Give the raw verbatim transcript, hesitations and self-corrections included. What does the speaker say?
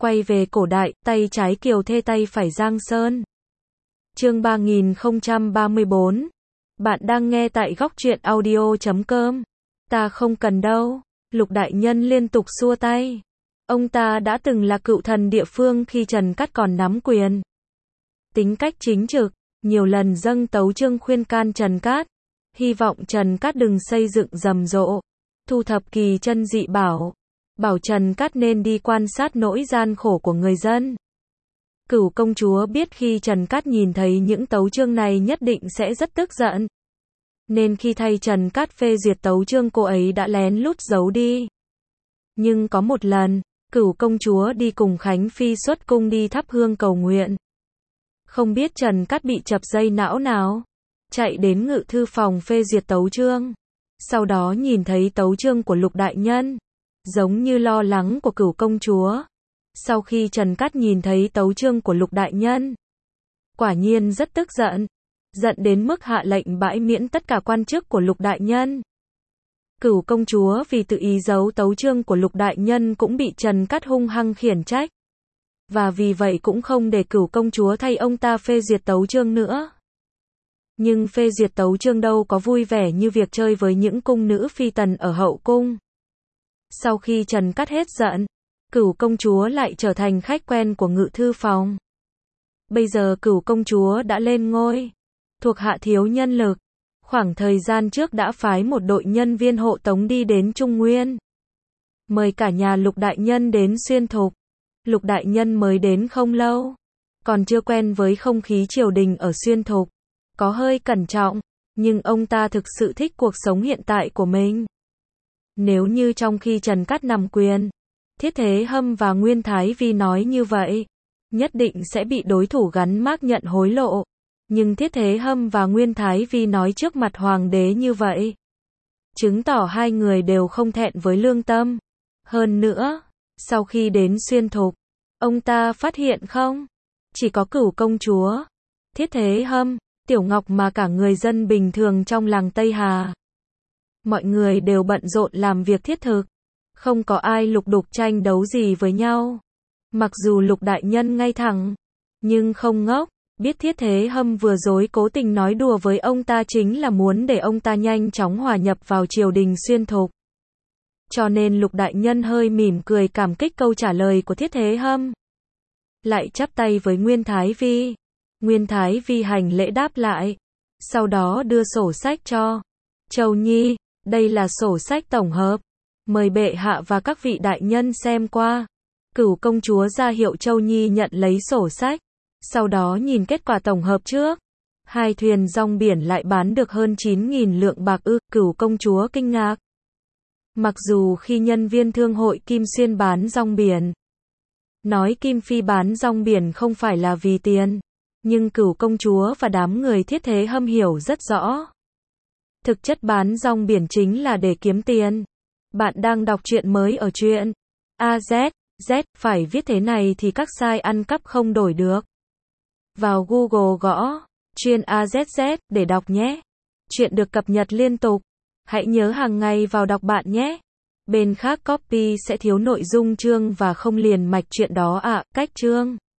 Quay về cổ đại, tay trái Kiều Thê tay phải Giang Sơn. Chương ba nghìn không trăm ba mươi bốn. Bạn đang nghe tại góc truyện audio chấm com. Ta không cần đâu. Lục đại nhân liên tục xua tay. Ông ta đã từng là cựu thần địa phương khi Trần Cát còn nắm quyền. Tính cách chính trực, nhiều lần dâng tấu chương khuyên can Trần Cát, hy vọng Trần Cát đừng xây dựng rầm rộ, thu thập kỳ chân dị bảo, bảo Trần Cát nên đi quan sát nỗi gian khổ của người dân. Cửu công chúa biết khi Trần Cát nhìn thấy những tấu chương này nhất định sẽ rất tức giận, nên khi thay Trần Cát phê duyệt tấu chương cô ấy đã lén lút giấu đi. Nhưng có một lần, Cửu công chúa đi cùng Khánh Phi xuất cung đi thắp hương cầu nguyện. Không biết Trần Cát bị chập dây não nào, chạy đến ngự thư phòng phê duyệt tấu chương. Sau đó nhìn thấy tấu chương của Lục đại nhân, giống như lo lắng của Cửu công chúa. Sau khi Trần Cát nhìn thấy tấu chương của Lục đại nhân, quả nhiên rất tức giận, giận đến mức hạ lệnh bãi miễn tất cả quan chức của Lục đại nhân. Cửu công chúa vì tự ý giấu tấu chương của Lục đại nhân cũng bị Trần Cát hung hăng khiển trách. Và vì vậy cũng không để Cửu công chúa thay ông ta phê duyệt tấu chương nữa. Nhưng phê duyệt tấu chương đâu có vui vẻ như việc chơi với những cung nữ phi tần ở hậu cung. Sau khi Trần Cát hết giận, Cửu công chúa lại trở thành khách quen của ngự thư phòng. Bây giờ Cửu công chúa đã lên ngôi, thuộc hạ thiếu nhân lực. Khoảng thời gian trước đã phái một đội nhân viên hộ tống đi đến Trung Nguyên, mời cả nhà Lục đại nhân đến Xuyên Thục. Lục đại nhân mới đến không lâu, còn chưa quen với không khí triều đình ở Xuyên Thục, có hơi cẩn trọng, nhưng ông ta thực sự thích cuộc sống hiện tại của mình. Nếu như trong khi Trần Cát nắm quyền, Thiết Thế Hâm và Nguyên Thái Vi nói như vậy, nhất định sẽ bị đối thủ gắn mác nhận hối lộ. Nhưng Thiết Thế Hâm và Nguyên Thái Vi nói trước mặt hoàng đế như vậy, chứng tỏ hai người đều không thẹn với lương tâm. Hơn nữa, sau khi đến Xuyên Thục, ông ta phát hiện không, chỉ có Cửu công chúa, Thiết Thế Hâm, Tiểu Ngọc mà cả người dân bình thường trong làng Tây Hà. Mọi người đều bận rộn làm việc thiết thực, không có ai lục đục tranh đấu gì với nhau. Mặc dù Lục đại nhân ngay thẳng, nhưng không ngốc, biết Thiết Thế Hâm vừa rồi cố tình nói đùa với ông ta chính là muốn để ông ta nhanh chóng hòa nhập vào triều đình Xuyên Thục. Cho nên Lục đại nhân hơi mỉm cười cảm kích câu trả lời của Thiết Thế Hâm. Lại chắp tay với Nguyên Thái Vi. Nguyên Thái Vi hành lễ đáp lại, sau đó đưa sổ sách cho Châu Nhi, đây là sổ sách tổng hợp, mời bệ hạ và các vị đại nhân xem qua. Cửu công chúa ra hiệu Châu Nhi nhận lấy sổ sách, sau đó nhìn kết quả tổng hợp trước. Hai thuyền rong biển lại bán được hơn chín nghìn lượng bạc ư, Cửu công chúa kinh ngạc. Mặc dù khi nhân viên thương hội Kim Xuyên bán rong biển, nói Kim Phi bán rong biển không phải là vì tiền, nhưng Cửu công chúa và đám người Thiết Thế Hâm hiểu rất rõ. Thực chất bán rong biển chính là để kiếm tiền. Bạn đang đọc truyện mới ở truyện a zét, Z, phải viết thế này thì các site ăn cắp không đổi được. Vào Google gõ truyện a zét zét để đọc nhé. Truyện được cập nhật liên tục. Hãy nhớ hàng ngày vào đọc bạn nhé. Bên khác copy sẽ thiếu nội dung chương và không liền mạch truyện đó ạ. À, cách chương